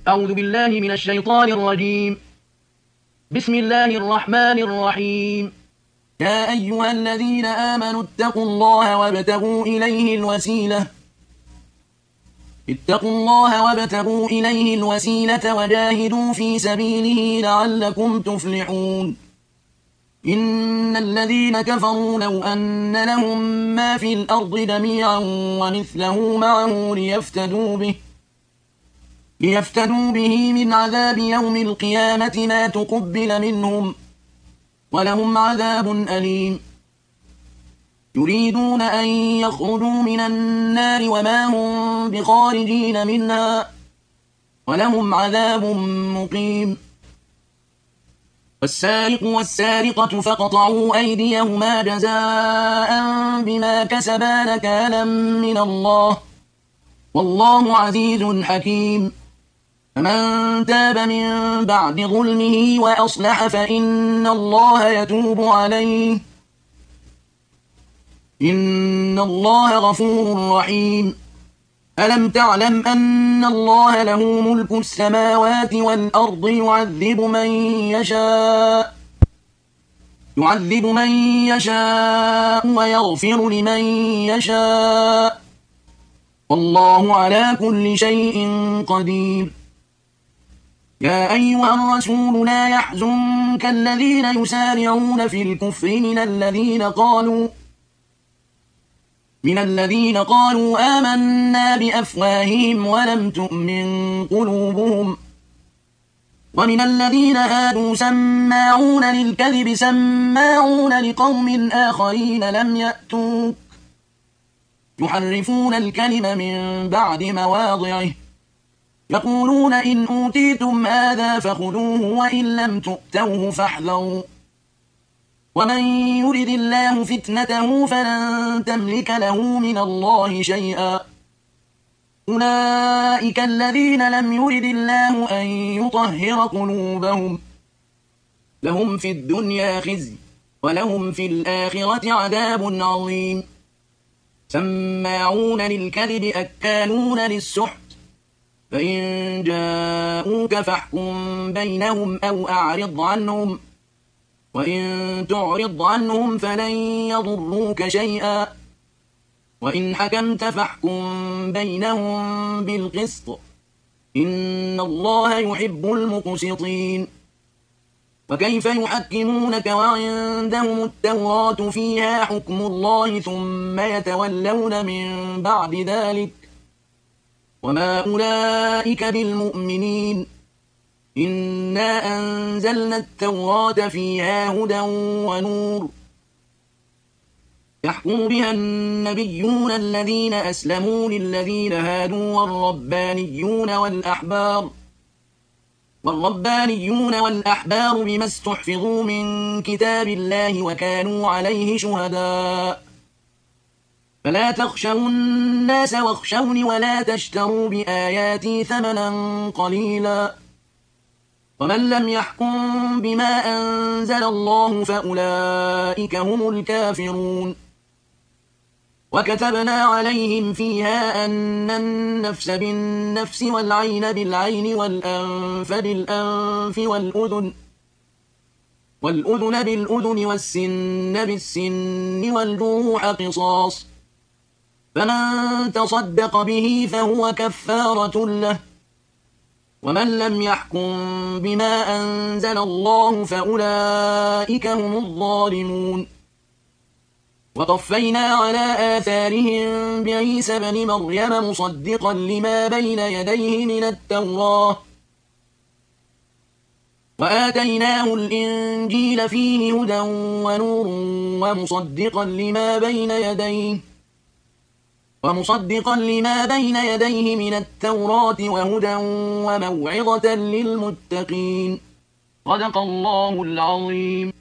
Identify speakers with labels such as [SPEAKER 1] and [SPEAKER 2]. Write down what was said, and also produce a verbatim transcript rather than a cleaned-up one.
[SPEAKER 1] أعوذ بالله من الشيطان الرجيم. بسم الله الرحمن الرحيم.
[SPEAKER 2] يا أيها الذين آمنوا اتقوا الله وابتغوا إليه الوسيلة اتقوا الله وابتغوا إليه الوسيلة وجاهدوا في سبيله لعلكم تفلحون. إن الذين كفروا لو أن لهم ما في الأرض جميعا ومثله معه ليفتدوا به ليفتدوا به من عذاب يوم القيامة ما تقبل منهم ولهم عذاب أليم. يريدون أن يخرجوا من النار وما هم بخارجين منها ولهم عذاب مقيم. والسارق والسارقة فاقطعوا أيديهما جزاء بما كسبا نكالا من الله والله عزيز حكيم. فمن تاب من بعد ظلمه وأصلح فإن الله يتوب عليه إن الله غفور رحيم. ألم تعلم أن الله له ملك السماوات والأرض يعذب من يشاء يعذب من يشاء ويغفر لمن يشاء والله على كل شيء قدير. يا أيها الرسول لا يحزنك الذين يسارعون في الكفر من الذين قالوا من الذين قالوا آمنا بأفواههم ولم تؤمن قلوبهم ومن الذين هادوا سماعون للكذب سماعون لقوم آخرين لم يأتوك يحرفون الكلم من بعد مواضعه يقولون إن أوتيتم هذا فخذوه وإن لم تؤتوه فاحذروا ومن يرد الله فتنته فلن تملك له من الله شيئا. أولئك الذين لم يرد الله أن يطهر قلوبهم لهم في الدنيا خزي ولهم في الآخرة عذاب عظيم. سماعون للكذب أكالون للسحت فإن جاءوك فاحكم بينهم أو أعرض عنهم وإن تعرض عنهم فلن يضروك شيئا وإن حكمت فاحكم بينهم بالقسط إن الله يحب المقسطين. وكيف يحكمونك وعندهم التوراة فيها حكم الله ثم يتولون من بعد ذلك وما أولئك بالمؤمنين. إنا أنزلنا التوراة فيها هدى ونور يحكم بها النبيون الذين أسلموا للذين هادوا والربانيون والأحبار والربانيون والأحبار بما استحفظوا من كتاب الله وكانوا عليه شهداء. فلا تخشوا الناس واخشوني ولا تشتروا بآياتي ثمنا قليلا ومن لم يحكم بما أنزل الله فأولئك هم الكافرون. وكتبنا عليهم فيها أن النفس بالنفس والعين بالعين والأنف بالأنف والأذن والأذن بالأذن والسن بالسن والجروح قصاص فمن تصدق به فهو كفارة له ومن لم يحكم بما أنزل الله فأولئك هم الظالمون. وقفينا على آثارهم بعيسى بن مريم مصدقا لما بين يديه من التوراة وآتيناه الإنجيل فيه هدى ونور ومصدقا لما بين يديه ومصدقا لما بين يديه من التوراة وهدى وموعظة للمتقين. صدق الله العظيم.